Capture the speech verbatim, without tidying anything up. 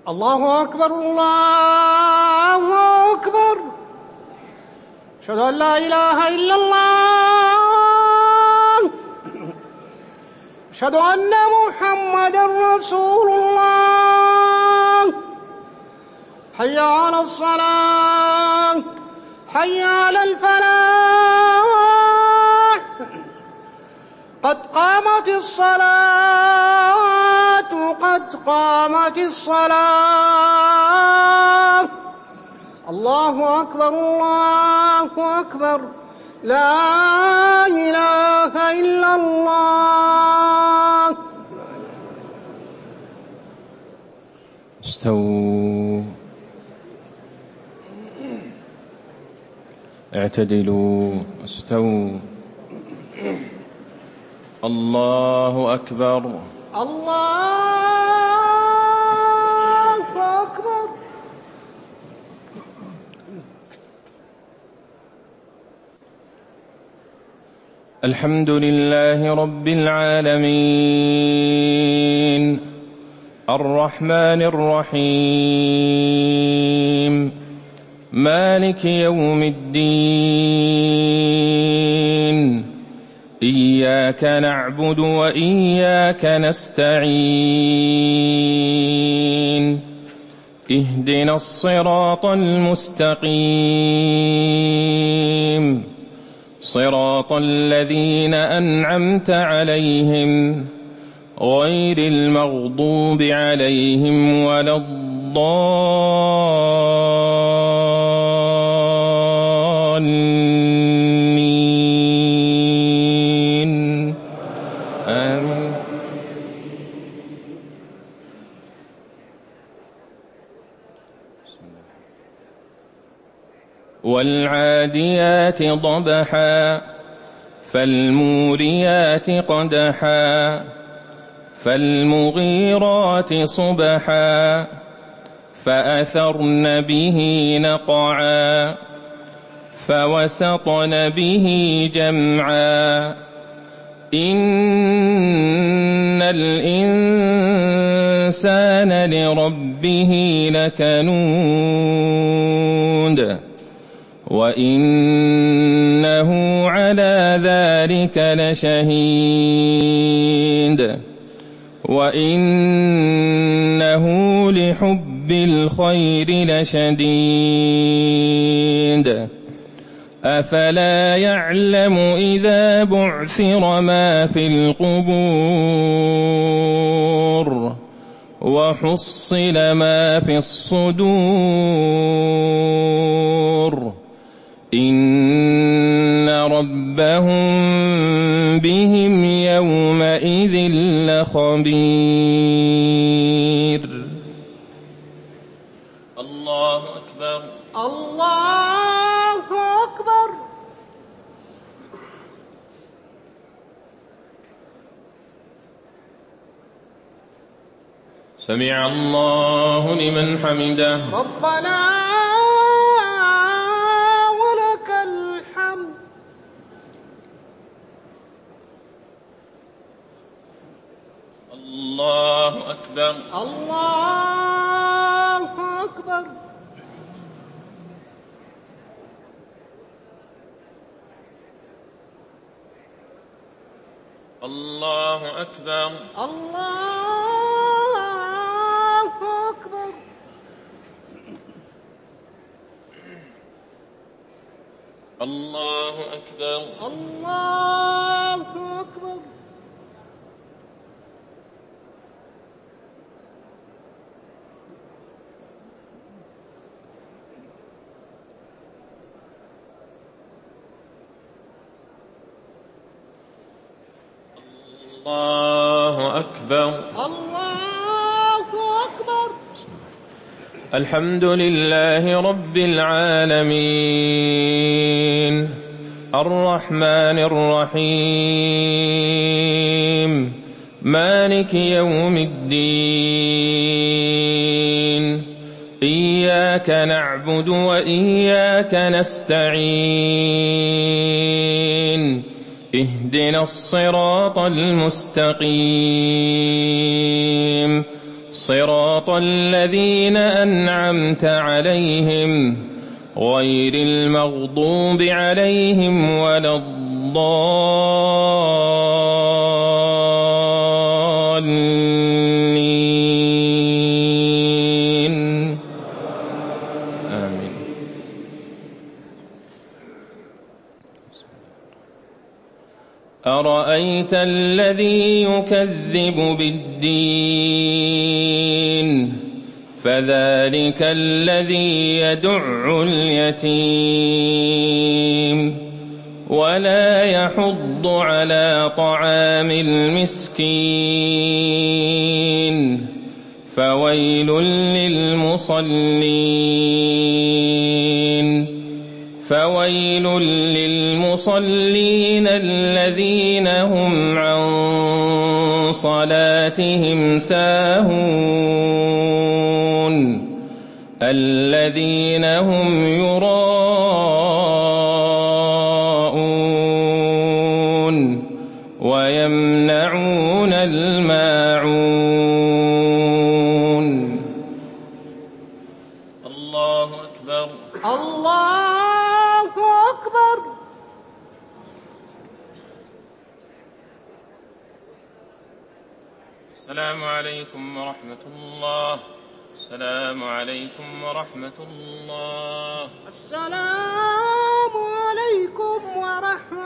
الله أكبر الله أكبر. أشهد أن لا إله إلا الله. أشهد أن محمدا رسول الله. حي على الصلاة حي على الفلاح. قد قامت الصلاة قد قامت الصلاة. الله أكبر الله أكبر. لا إله إلا الله. استووا اعتدلوا استووا. الله أكبر الله أكبر. الحمد لله رب العالمين الرحمن الرحيم مالك يوم الدين إياك نعبد وإياك نستعين اهدنا الصراط المستقيم صراط الذين أنعمت عليهم غير المغضوب عليهم ولا الضالين آمين. والعاديات ضبحا فالموريات قدحا فالمغيرات صبحا فأثرن به نقعا فوسطن به جمعا إن الإنسان لربه لكنود وإنه على ذلك لشهيد وإنه لحب الخير لشديد أفلا يعلم إذا بعثر ما في القبور وحصل ما في الصدور إن ربهم بهم يومئذ لخبير. الله أكبر الله أكبر. سمع الله لمن حمده. ربنا ولك الحمد. الله أكبر الله أكبر. الله أكبر الله أكبر. الله أكبر الله أكبر. الله أكبر الله أكبر. الحمد لله رب العالمين الرحمن الرحيم مالك يوم الدين إياك نعبد وإياك نستعين اهدنا الصراط المستقيم صراط الذين أنعمت عليهم غير المغضوب عليهم ولا الضالين آمين. أرأيت الذي يكذب بالدين فذلك الذي يدع اليتيم ولا يحض على طعام المسكين فويل للمصلين فويل للمصلين الذين هم عن صلاتهم ساهون الذين هم يراءون ويمنعون الماعون. الله أكبر. الله أكبر. السلام عليكم ورحمة الله. السلام عليكم ورحمة الله. السلام عليكم ورحمة